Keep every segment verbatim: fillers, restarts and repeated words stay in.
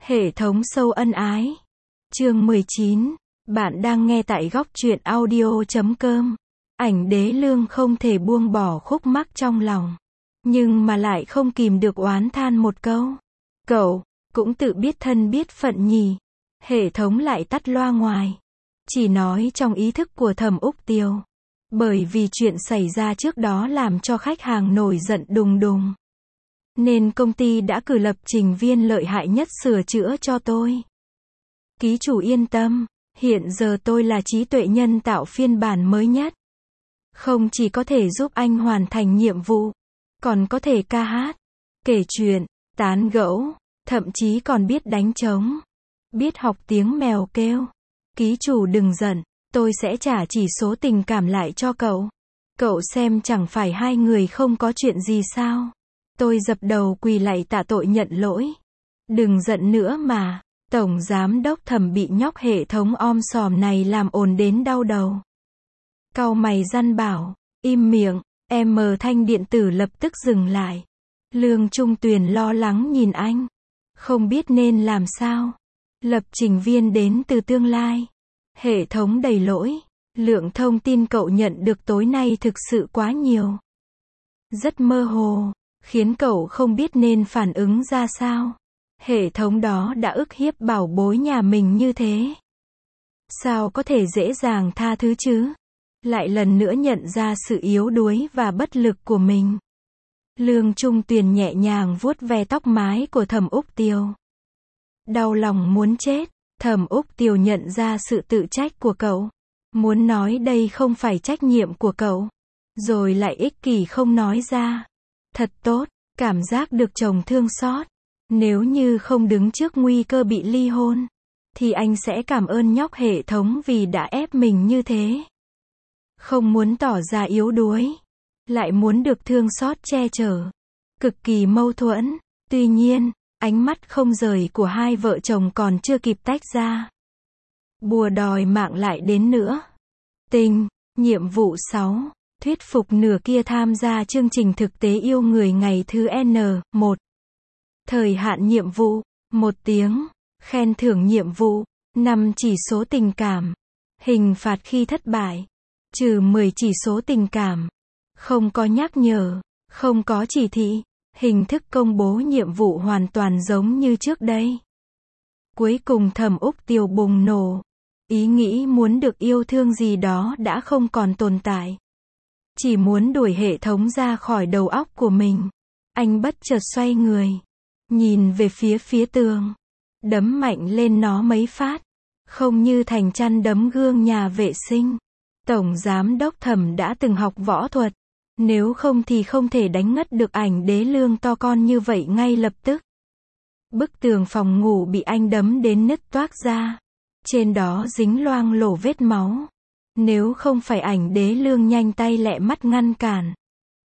Hệ thống sâu ân ái. Chương mười chín. Bạn đang nghe tại góc truyện audio chấm com. Ảnh đế lương không thể buông bỏ khúc mắc trong lòng. Nhưng mà lại không kìm được oán than một câu. Cậu, cũng tự biết thân biết phận nhỉ. Hệ thống lại tắt loa ngoài. Chỉ nói trong ý thức của Thẩm Úc Tiều. Bởi vì chuyện xảy ra trước đó làm cho khách hàng nổi giận đùng đùng. Nên công ty đã cử lập trình viên lợi hại nhất sửa chữa cho tôi. Ký chủ yên tâm, hiện giờ tôi là trí tuệ nhân tạo phiên bản mới nhất. Không chỉ có thể giúp anh hoàn thành nhiệm vụ, còn có thể ca hát, kể chuyện, tán gẫu, thậm chí còn biết đánh trống, biết học tiếng mèo kêu. Ký chủ đừng giận, tôi sẽ trả chỉ số tình cảm lại cho cậu. Cậu xem chẳng phải hai người không có chuyện gì sao? Tôi dập đầu quỳ lạy tạ tội nhận lỗi. Đừng giận nữa mà. Tổng giám đốc Thẩm bị nhóc hệ thống om sòm này làm ồn đến đau đầu. Cau mày răn bảo, im miệng. Em mờ thanh điện tử lập tức dừng lại. Lương Trung Tuyền lo lắng nhìn anh. Không biết nên làm sao. Lập trình viên đến từ tương lai. Hệ thống đầy lỗi. Lượng thông tin cậu nhận được tối nay thực sự quá nhiều. Rất mơ hồ. Khiến cậu không biết nên phản ứng ra sao. Hệ thống đó đã ức hiếp bảo bối nhà mình như thế. Sao có thể dễ dàng tha thứ chứ? Lại lần nữa nhận ra sự yếu đuối và bất lực của mình. Lương Trung Tuyền nhẹ nhàng vuốt ve tóc mái của Thẩm Úc Tiều. Đau lòng muốn chết. Thẩm Úc Tiều nhận ra sự tự trách của cậu. Muốn nói đây không phải trách nhiệm của cậu. Rồi lại ích kỷ không nói ra. Thật tốt, cảm giác được chồng thương xót. Nếu như không đứng trước nguy cơ bị ly hôn, thì anh sẽ cảm ơn nhóc hệ thống vì đã ép mình như thế. Không muốn tỏ ra yếu đuối, lại muốn được thương xót che chở. Cực kỳ mâu thuẫn. Tuy nhiên, ánh mắt không rời của hai vợ chồng còn chưa kịp tách ra. Bùa đòi mạng lại đến nữa. Tình, nhiệm vụ sáu. Thuyết phục nửa kia tham gia chương trình thực tế yêu người ngày thứ N một. Thời hạn nhiệm vụ, một tiếng. Khen thưởng nhiệm vụ, năm chỉ số tình cảm. Hình phạt khi thất bại, trừ mười chỉ số tình cảm. Không có nhắc nhở, không có chỉ thị. Hình thức công bố nhiệm vụ hoàn toàn giống như trước đây. Cuối cùng Thẩm Úc Tiều bùng nổ. Ý nghĩ muốn được yêu thương gì đó đã không còn tồn tại. Chỉ muốn đuổi hệ thống ra khỏi đầu óc của mình. Anh bất chợt xoay người. Nhìn về phía phía tường. Đấm mạnh lên nó mấy phát. Không như thành chăn đấm gương nhà vệ sinh. Tổng giám đốc Thẩm đã từng học võ thuật. Nếu không thì không thể đánh ngất được ảnh đế lương to con như vậy ngay lập tức. Bức tường phòng ngủ bị anh đấm đến nứt toác ra. Trên đó dính loang lổ vết máu. Nếu không phải ảnh đế lương nhanh tay lẹ mắt ngăn cản,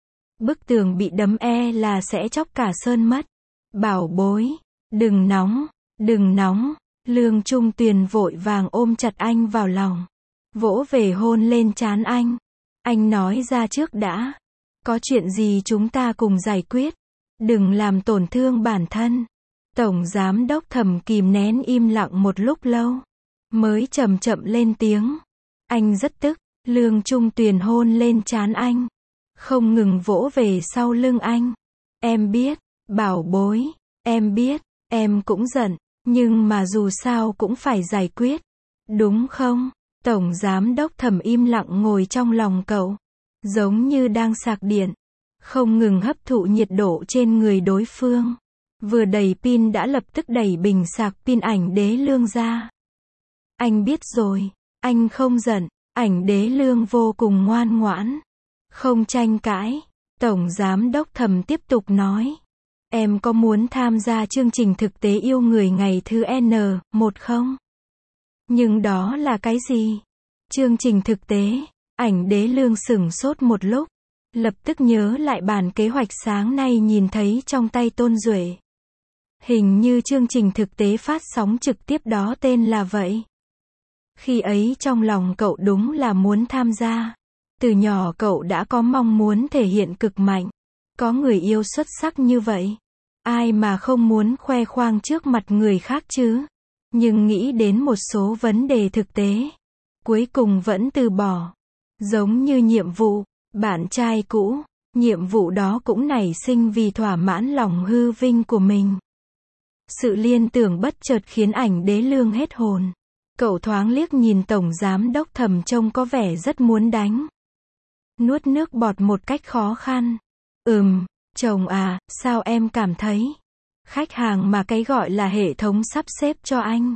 bức tường bị đấm e là sẽ chóc cả sơn mất. Bảo bối, đừng nóng, đừng nóng. Lương Trung Tuyền vội vàng ôm chặt anh vào lòng. Vỗ về hôn lên trán anh. Anh nói ra trước đã. Có chuyện gì chúng ta cùng giải quyết. Đừng làm tổn thương bản thân. Tổng giám đốc Thẩm kìm nén im lặng một lúc lâu. Mới chậm chậm lên tiếng. Anh rất tức. Lương Trung Tuyền hôn lên trán anh. Không ngừng vỗ về sau lưng anh. Em biết, bảo bối. Em biết, em cũng giận. Nhưng mà dù sao cũng phải giải quyết. Đúng không? Tổng giám đốc Thẩm im lặng ngồi trong lòng cậu. Giống như đang sạc điện. Không ngừng hấp thụ nhiệt độ trên người đối phương. Vừa đầy pin đã lập tức đẩy bình sạc pin ảnh đế lương ra. Anh biết rồi. Anh không giận. Ảnh đế lương vô cùng ngoan ngoãn. Không tranh cãi. Tổng giám đốc Thẩm tiếp tục nói. Em có muốn tham gia chương trình thực tế yêu người ngày thứ N một không? Nhưng đó là cái gì? Chương trình thực tế. Ảnh đế lương sửng sốt một lúc. Lập tức nhớ lại bản kế hoạch sáng nay nhìn thấy trong tay Tôn Duệ. Hình như chương trình thực tế phát sóng trực tiếp đó tên là vậy. Khi ấy trong lòng cậu đúng là muốn tham gia. Từ nhỏ cậu đã có mong muốn thể hiện cực mạnh. Có người yêu xuất sắc như vậy. Ai mà không muốn khoe khoang trước mặt người khác chứ? Nhưng nghĩ đến một số vấn đề thực tế, cuối cùng vẫn từ bỏ. Giống như nhiệm vụ, bạn trai cũ, nhiệm vụ đó cũng nảy sinh vì thỏa mãn lòng hư vinh của mình. Sự liên tưởng bất chợt khiến Ảnh Đế Lương hết hồn. Cậu thoáng liếc nhìn Tổng Giám Đốc Thẩm trông có vẻ rất muốn đánh. Nuốt nước bọt một cách khó khăn. Ừm, chồng à, sao em cảm thấy? Khách hàng mà cái gọi là hệ thống sắp xếp cho anh.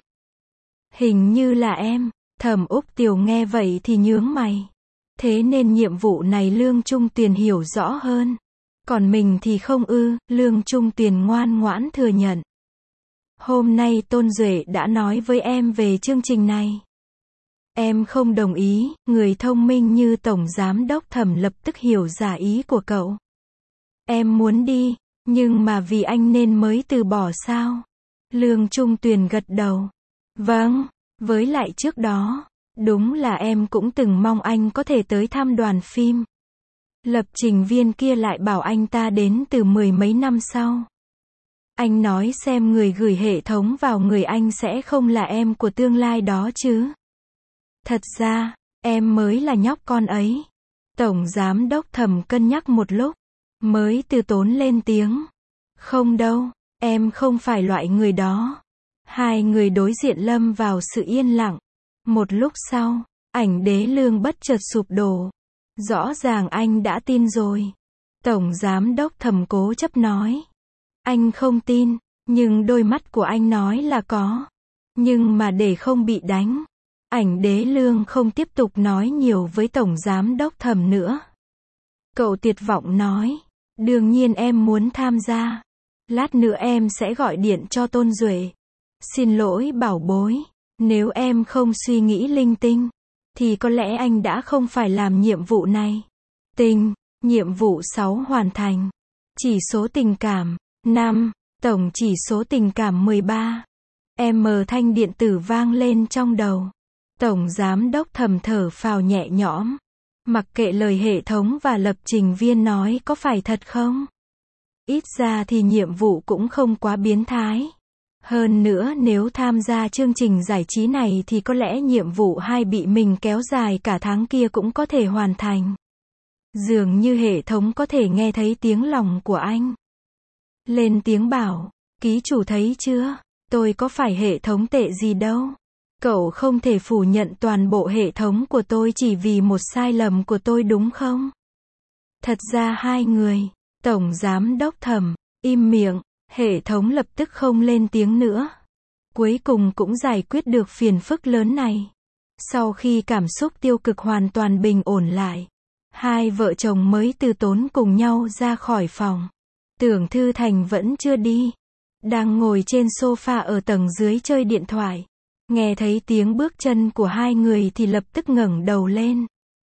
Hình như là em. Thẩm Úc Tiều nghe vậy thì nhướng mày. Thế nên nhiệm vụ này Lương Trung Tuyền hiểu rõ hơn. Còn mình thì không ư, Lương Trung Tuyền ngoan ngoãn thừa nhận. Hôm nay Tôn Duệ đã nói với em về chương trình này. Em không đồng ý, người thông minh như Tổng Giám Đốc Thẩm lập tức hiểu ra ý của cậu. Em muốn đi, nhưng mà vì anh nên mới từ bỏ sao? Lương Trung Tuyền gật đầu. Vâng, với lại trước đó, đúng là em cũng từng mong anh có thể tới thăm đoàn phim. Lập trình viên kia lại bảo anh ta đến từ mười mấy năm sau. Anh nói xem người gửi hệ thống vào người anh sẽ không là em của tương lai đó chứ. Thật ra, em mới là nhóc con ấy. Tổng Giám Đốc Thẩm cân nhắc một lúc, mới từ tốn lên tiếng. Không đâu, em không phải loại người đó. Hai người đối diện lâm vào sự yên lặng. Một lúc sau, Ảnh Đế Lương bất chợt sụp đổ. Rõ ràng anh đã tin rồi. Tổng Giám Đốc Thẩm cố chấp nói. Anh không tin, nhưng đôi mắt của anh nói là có. Nhưng mà để không bị đánh, Ảnh Đế Lương không tiếp tục nói nhiều với Tổng Giám Đốc Thẩm nữa. Cậu tuyệt vọng nói, đương nhiên em muốn tham gia. Lát nữa em sẽ gọi điện cho Tôn Duệ. Xin lỗi bảo bối, nếu em không suy nghĩ linh tinh, thì có lẽ anh đã không phải làm nhiệm vụ này. Tình, nhiệm vụ sáu hoàn thành. Chỉ số tình cảm, năm, tổng chỉ số tình cảm mười ba. M thanh điện tử vang lên trong đầu. Tổng Giám Đốc Thẩm thở phào nhẹ nhõm. Mặc kệ lời hệ thống và lập trình viên nói có phải thật không? Ít ra thì nhiệm vụ cũng không quá biến thái. Hơn nữa nếu tham gia chương trình giải trí này thì có lẽ nhiệm vụ hai bị mình kéo dài cả tháng kia cũng có thể hoàn thành. Dường như hệ thống có thể nghe thấy tiếng lòng của anh. Lên tiếng bảo, ký chủ thấy chưa, tôi có phải hệ thống tệ gì đâu. Cậu không thể phủ nhận toàn bộ hệ thống của tôi chỉ vì một sai lầm của tôi đúng không? Thật ra hai người, Tổng Giám Đốc Thẩm, im miệng, hệ thống lập tức không lên tiếng nữa. Cuối cùng cũng giải quyết được phiền phức lớn này. Sau khi cảm xúc tiêu cực hoàn toàn bình ổn lại, hai vợ chồng mới từ tốn cùng nhau ra khỏi phòng. Tưởng Thư Thành vẫn chưa đi. Đang ngồi trên sofa ở tầng dưới chơi điện thoại. Nghe thấy tiếng bước chân của hai người thì lập tức ngẩng đầu lên.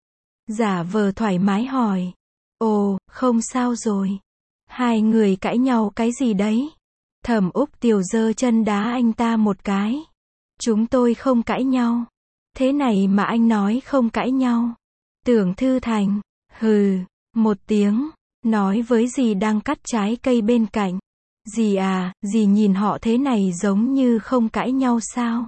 Giả vờ thoải mái hỏi. Ồ, không sao rồi. Hai người cãi nhau cái gì đấy? Thẩm Úc Tiều giơ chân đá anh ta một cái. Chúng tôi không cãi nhau. Thế này mà anh nói không cãi nhau. Tưởng Thư Thành, hừ, một tiếng, nói với dì đang cắt trái cây bên cạnh. Dì à, dì nhìn họ thế này giống như không cãi nhau sao?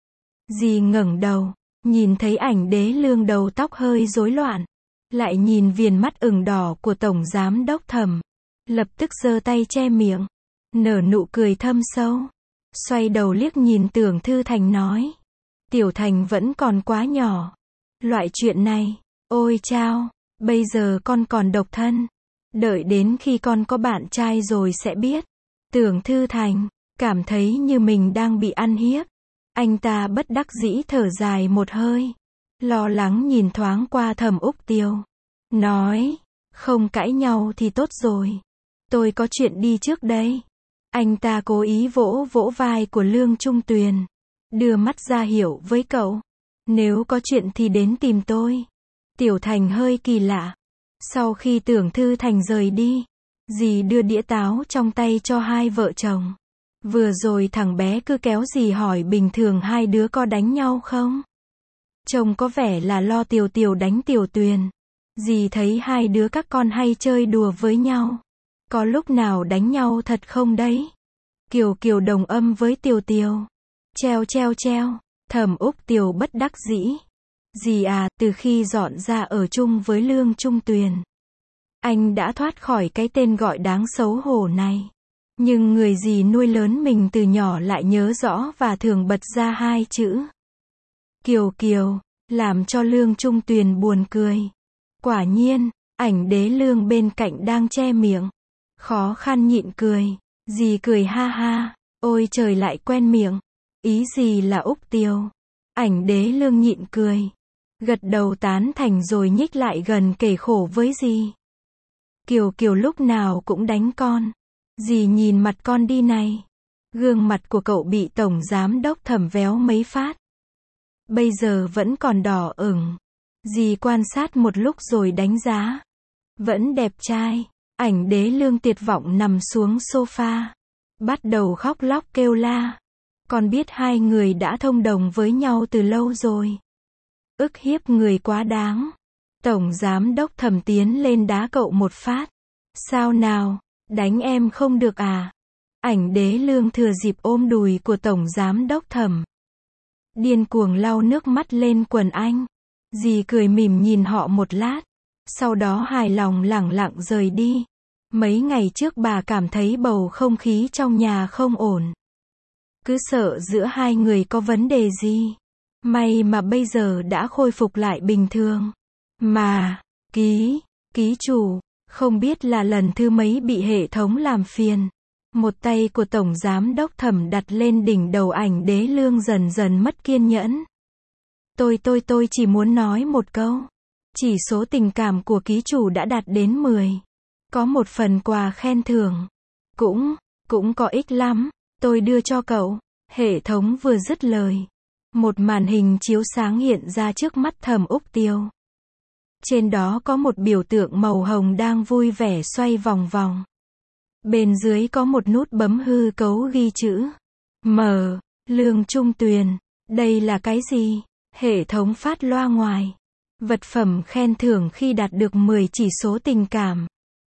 Dì ngẩng đầu, nhìn thấy Ảnh Đế Lương đầu tóc hơi rối loạn. Lại nhìn viền mắt ửng đỏ của Tổng Giám Đốc Thẩm. Lập tức giơ tay che miệng. Nở nụ cười thâm sâu. Xoay đầu liếc nhìn Tưởng Thư Thành nói. Tiểu Thành vẫn còn quá nhỏ. Loại chuyện này, ôi chao, bây giờ con còn độc thân. Đợi đến khi con có bạn trai rồi sẽ biết. Tưởng Thư Thành, cảm thấy như mình đang bị ăn hiếp. Anh ta bất đắc dĩ thở dài một hơi. Lo lắng nhìn thoáng qua Thẩm Úc Tiều. Nói, không cãi nhau thì tốt rồi. Tôi có chuyện đi trước đây. Anh ta cố ý vỗ vỗ vai của Lương Trung Tuyền. Đưa mắt ra hiệu với cậu. Nếu có chuyện thì đến tìm tôi. Tiểu Thành hơi kỳ lạ. Sau khi Tưởng Thư Thành rời đi, dì đưa đĩa táo trong tay cho hai vợ chồng. Vừa rồi thằng bé cứ kéo dì hỏi bình thường hai đứa có đánh nhau không? Trông có vẻ là lo Tiều Tiều đánh Tiểu Tuyền. Dì thấy hai đứa các con hay chơi đùa với nhau. Có lúc nào đánh nhau thật không đấy? Kiều Kiều đồng âm với Tiều Tiều. Treo treo treo, Thẩm Úc Tiều bất đắc dĩ. Dì à, từ khi dọn ra ở chung với Lương Trung Tuyền, anh đã thoát khỏi cái tên gọi đáng xấu hổ này. Nhưng người dì nuôi lớn mình từ nhỏ lại nhớ rõ và thường bật ra hai chữ Kiều Kiều, làm cho Lương Trung Tuyền buồn cười. Quả nhiên, Ảnh Đế Lương bên cạnh đang che miệng, khó khăn nhịn cười. Dì cười ha ha, ôi trời lại quen miệng. Ý gì là Úc Tiều? Ảnh Đế Lương nhịn cười, gật đầu tán thành rồi nhích lại gần kể khổ với dì. Kiều Kiều lúc nào cũng đánh con. Dì nhìn mặt con đi này. Gương mặt của cậu bị Tổng Giám Đốc Thẩm véo mấy phát. Bây giờ vẫn còn đỏ ửng. Dì quan sát một lúc rồi đánh giá. Vẫn đẹp trai. Ảnh Đế Lương tuyệt vọng nằm xuống sofa. Bắt đầu khóc lóc kêu la. Con biết hai người đã thông đồng với nhau từ lâu rồi. Ức hiếp người quá đáng. Tổng Giám Đốc Thẩm tiến lên đá cậu một phát. Sao nào, đánh em không được à? Ảnh Đế Lương thừa dịp ôm đùi của Tổng Giám Đốc Thẩm, điên cuồng lau nước mắt lên quần anh. Dì cười mỉm nhìn họ một lát, sau đó hài lòng lẳng lặng rời đi. Mấy ngày trước bà cảm thấy bầu không khí trong nhà không ổn. Cứ sợ giữa hai người có vấn đề gì. May mà bây giờ đã khôi phục lại bình thường. Mà, ký, ký chủ, không biết là lần thứ mấy bị hệ thống làm phiền. Một tay của Tổng Giám Đốc Thẩm đặt lên đỉnh đầu Ảnh Đế Lương dần dần mất kiên nhẫn. Tôi tôi tôi chỉ muốn nói một câu. Chỉ số tình cảm của ký chủ đã đạt đến mười. Có một phần quà khen thưởng. Cũng, cũng có ích lắm. Tôi đưa cho cậu. Hệ thống vừa dứt lời. Một màn hình chiếu sáng hiện ra trước mắt Thẩm Úc Tiều. Trên đó có một biểu tượng màu hồng đang vui vẻ xoay vòng vòng. Bên dưới có một nút bấm hư cấu ghi chữ M. Lương Trung Tuyền. Đây là cái gì? Hệ thống phát loa ngoài. Vật phẩm khen thưởng khi đạt được mười chỉ số tình cảm.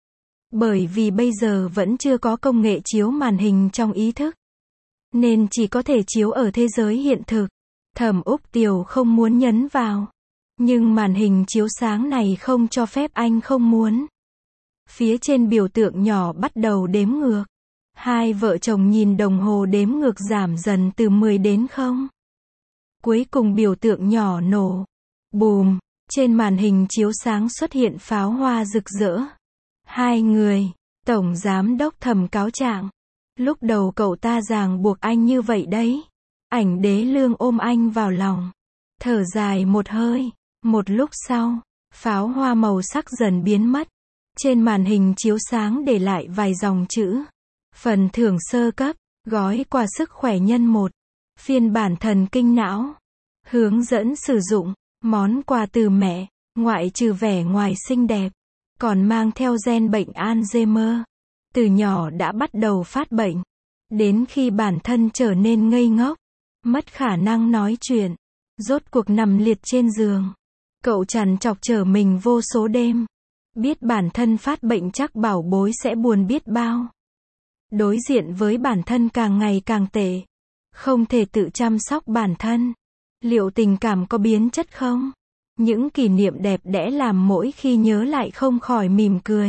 Bởi vì bây giờ vẫn chưa có công nghệ chiếu màn hình trong ý thức, nên chỉ có thể chiếu ở thế giới hiện thực. Thẩm Úc Tiều không muốn nhấn vào. Nhưng màn hình chiếu sáng này không cho phép anh không muốn. Phía trên biểu tượng nhỏ bắt đầu đếm ngược. Hai vợ chồng nhìn đồng hồ đếm ngược giảm dần từ mười đến không. Cuối cùng biểu tượng nhỏ nổ. Bùm, trên màn hình chiếu sáng xuất hiện pháo hoa rực rỡ. Hai người, Tổng Giám Đốc Thẩm cáo trạng. Lúc đầu cậu ta ràng buộc anh như vậy đấy. Ảnh Đế Lương ôm anh vào lòng. Thở dài một hơi. Một lúc sau, pháo hoa màu sắc dần biến mất. Trên màn hình chiếu sáng để lại vài dòng chữ. Phần thưởng sơ cấp, gói quà sức khỏe nhân một. Phiên bản thần kinh não. Hướng dẫn sử dụng, món quà từ mẹ, ngoại trừ vẻ ngoài xinh đẹp, còn mang theo gen bệnh Alzheimer. Từ nhỏ đã bắt đầu phát bệnh. Đến khi bản thân trở nên ngây ngốc, mất khả năng nói chuyện, rốt cuộc nằm liệt trên giường. Cậu trằn trọc trở mình vô số đêm. Biết bản thân phát bệnh chắc bảo bối sẽ buồn biết bao. Đối diện với bản thân càng ngày càng tệ. Không thể tự chăm sóc bản thân. Liệu tình cảm có biến chất không? Những kỷ niệm đẹp đẽ làm mỗi khi nhớ lại không khỏi mỉm cười.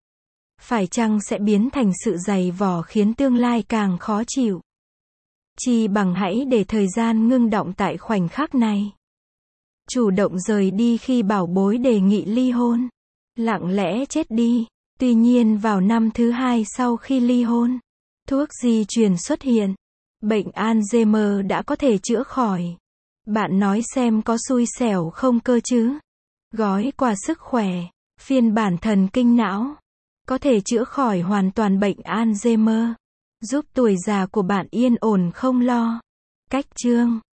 Phải chăng sẽ biến thành sự dày vò khiến tương lai càng khó chịu? Chi bằng hãy để thời gian ngưng đọng tại khoảnh khắc này. Chủ động rời đi khi bảo bối đề nghị ly hôn. Lặng lẽ chết đi. Tuy nhiên vào năm thứ hai sau khi ly hôn, thuốc di truyền xuất hiện. Bệnh Alzheimer đã có thể chữa khỏi. Bạn nói xem có xui xẻo không cơ chứ? Gói quà sức khỏe, phiên bản thần kinh não, có thể chữa khỏi hoàn toàn bệnh Alzheimer, giúp tuổi già của bạn yên ổn không lo. Cách chương